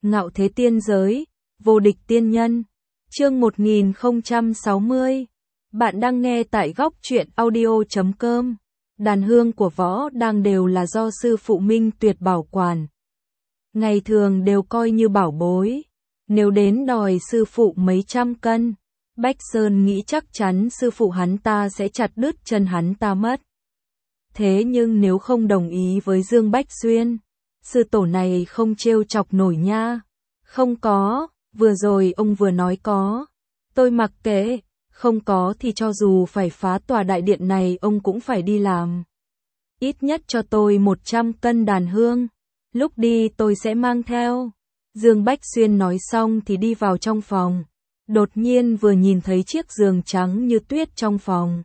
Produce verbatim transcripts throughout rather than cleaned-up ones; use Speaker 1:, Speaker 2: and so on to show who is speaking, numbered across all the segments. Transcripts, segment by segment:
Speaker 1: Ngạo thế tiên giới, vô địch tiên nhân. Chương một nghìn không trăm sáu mươi. Bạn đang nghe tại góc truyện audio chấm com. Đàn hương của Võ Đang đều là do sư phụ Minh Tuyệt bảo quản. Ngày thường đều coi như bảo bối. Nếu đến đòi sư phụ mấy trăm cân, Bách Sơn nghĩ chắc chắn sư phụ hắn ta sẽ chặt đứt chân hắn ta mất. Thế nhưng nếu không đồng ý với Dương Bách Xuyên, sư tổ này không trêu chọc nổi nha. Không có, vừa rồi ông vừa nói có. Tôi mặc kệ, không có thì cho dù phải phá tòa đại điện này ông cũng phải đi làm. Ít nhất cho tôi một trăm cân đàn hương, lúc đi tôi sẽ mang theo. Dương Bách Xuyên nói xong thì đi vào trong phòng. Đột nhiên vừa nhìn thấy chiếc giường trắng như tuyết trong phòng.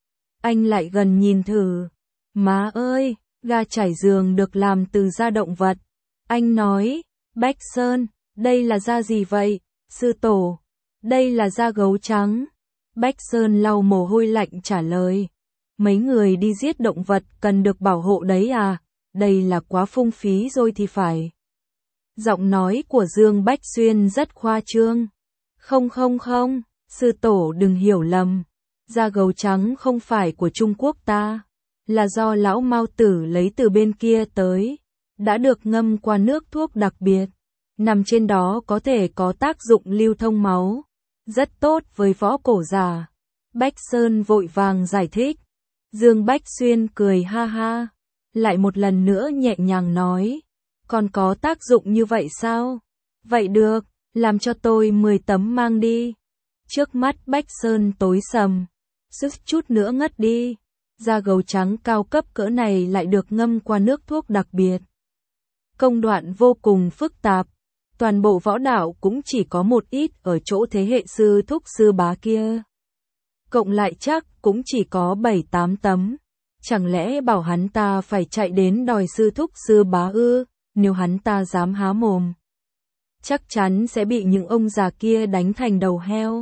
Speaker 1: Anh lại gần nhìn thử. Má ơi, ga trải giường được làm từ da động vật. Anh nói, Bách Sơn, đây là da gì vậy? Sư tổ, đây là da gấu trắng. Bách Sơn lau mồ hôi lạnh trả lời. Mấy người đi giết động vật cần được bảo hộ đấy à? Đây là quá phung phí rồi thì phải. Giọng nói của Dương Bách Xuyên rất khoa trương. Không không không, sư tổ đừng hiểu lầm. Da gấu trắng không phải của Trung Quốc ta, là do lão Mao Tử lấy từ bên kia tới, đã được ngâm qua nước thuốc đặc biệt, nằm trên đó có thể có tác dụng lưu thông máu, rất tốt với võ cổ giả. Bách Sơn vội vàng giải thích. Dương Bách Xuyên cười ha ha, lại một lần nữa nhẹ nhàng nói, còn có tác dụng như vậy sao? Vậy được, làm cho tôi mười tấm mang đi. Trước mắt Bách Sơn tối sầm, sức chút nữa ngất đi. Da gấu trắng cao cấp cỡ này lại được ngâm qua nước thuốc đặc biệt. Công đoạn vô cùng phức tạp, toàn bộ võ đạo cũng chỉ có một ít ở chỗ thế hệ sư thúc sư bá kia. Cộng lại chắc cũng chỉ có bảy tám tấm. Chẳng lẽ bảo hắn ta phải chạy đến đòi sư thúc sư bá ư? Nếu hắn ta dám há mồm, chắc chắn sẽ bị những ông già kia đánh thành đầu heo.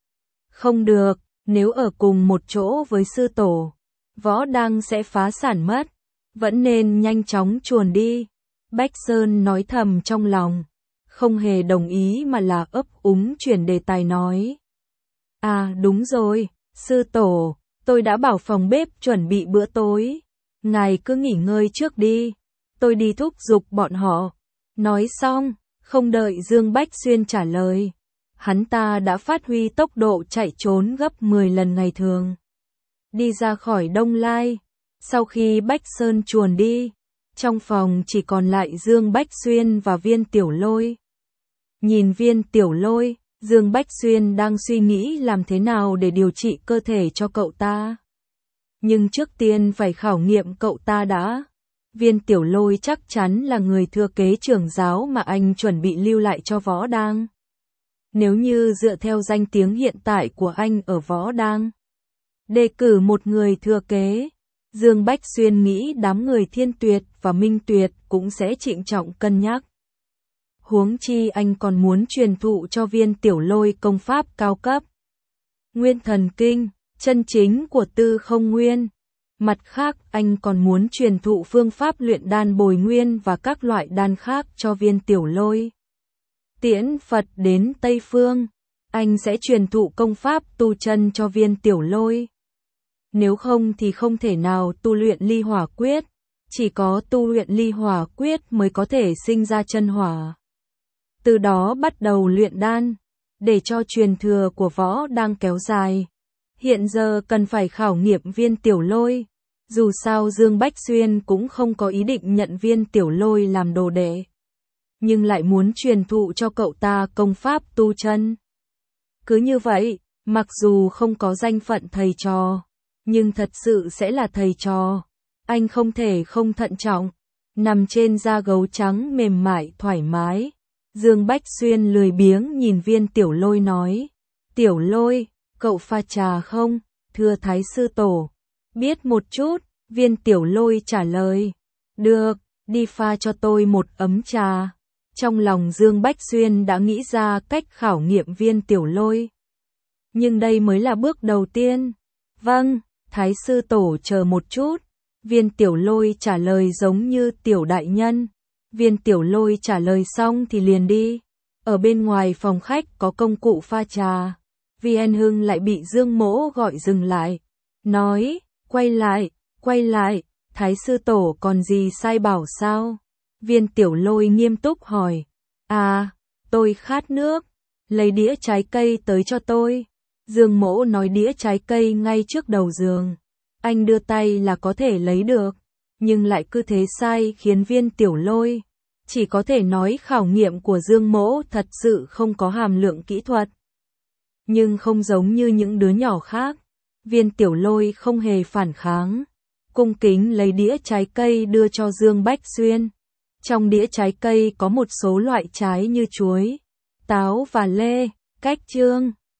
Speaker 1: Không được, nếu ở cùng một chỗ với sư tổ, Võ Đang sẽ phá sản mất, vẫn nên nhanh chóng chuồn đi. Bách Sơn nói thầm trong lòng, không hề đồng ý mà là ấp úng chuyển đề tài nói. À đúng rồi, sư tổ, tôi đã bảo phòng bếp chuẩn bị bữa tối, ngài cứ nghỉ ngơi trước đi, tôi đi thúc giục bọn họ. Nói xong, không đợi Dương Bách Xuyên trả lời, hắn ta đã phát huy tốc độ chạy trốn gấp mười lần ngày thường. Đi ra khỏi Đông Lai, sau khi Bách Sơn chuồn đi, trong phòng chỉ còn lại Dương Bách Xuyên và Viên Tiểu Lôi. Nhìn Viên Tiểu Lôi, Dương Bách Xuyên đang suy nghĩ làm thế nào để điều trị cơ thể cho cậu ta. Nhưng trước tiên phải khảo nghiệm cậu ta đã. Viên Tiểu Lôi chắc chắn là người thừa kế trưởng giáo mà anh chuẩn bị lưu lại cho Võ Đang. Nếu như dựa theo danh tiếng hiện tại của anh ở Võ Đang, đề cử một người thừa kế, Dương Bách Xuyên nghĩ đám người Thiên Tuyệt và Minh Tuyệt cũng sẽ trịnh trọng cân nhắc. Huống chi anh còn muốn truyền thụ cho Viên Tiểu Lôi công pháp cao cấp, Nguyên Thần Kinh, chân chính của Tư Không Nguyên. Mặt khác anh còn muốn truyền thụ phương pháp luyện đan bồi nguyên và các loại đan khác cho Viên Tiểu Lôi. Tiễn Phật đến Tây Phương, anh sẽ truyền thụ công pháp tu chân cho Viên Tiểu Lôi. Nếu không thì không thể nào tu luyện ly hỏa quyết, chỉ có tu luyện ly hỏa quyết mới có thể sinh ra chân hỏa. Từ đó bắt đầu luyện đan, để cho truyền thừa của Võ Đang kéo dài. Hiện giờ cần phải khảo nghiệm Viên Tiểu Lôi, dù sao Dương Bách Xuyên cũng không có ý định nhận Viên Tiểu Lôi làm đồ đệ, nhưng lại muốn truyền thụ cho cậu ta công pháp tu chân. Cứ như vậy, mặc dù không có danh phận thầy trò, nhưng thật sự sẽ là thầy trò. Anh không thể không thận trọng, nằm trên da gấu trắng mềm mại thoải mái. Dương Bách Xuyên lười biếng nhìn Viên Tiểu Lôi nói, Tiểu Lôi, cậu pha trà không? Thưa Thái sư tổ. Biết một chút, Viên Tiểu Lôi trả lời. Được, đi pha cho tôi một ấm trà. Trong lòng Dương Bách Xuyên đã nghĩ ra cách khảo nghiệm Viên Tiểu Lôi. Nhưng đây mới là bước đầu tiên. Vâng, Thái sư tổ chờ một chút. Viên Tiểu Lôi trả lời giống như tiểu đại nhân. Viên Tiểu Lôi trả lời xong thì liền đi. Ở bên ngoài phòng khách có công cụ pha trà. Viên Hưng lại bị Dương Mỗ gọi dừng lại. Nói, quay lại, quay lại, Thái sư tổ còn gì sai bảo sao? Viên Tiểu Lôi nghiêm túc hỏi. À, tôi khát nước, lấy đĩa trái cây tới cho tôi. Dương Mỗ nói đĩa trái cây ngay trước đầu giường. Anh đưa tay là có thể lấy được, nhưng lại cứ thế sai khiến Viên Tiểu Lôi. Chỉ có thể nói khảo nghiệm của Dương Mỗ thật sự không có hàm lượng kỹ thuật. Nhưng không giống như những đứa nhỏ khác, Viên Tiểu Lôi không hề phản kháng. Cung kính lấy đĩa trái cây đưa cho Dương Bách Xuyên. Trong đĩa trái cây có một số loại trái như chuối, táo và lê, cách chương.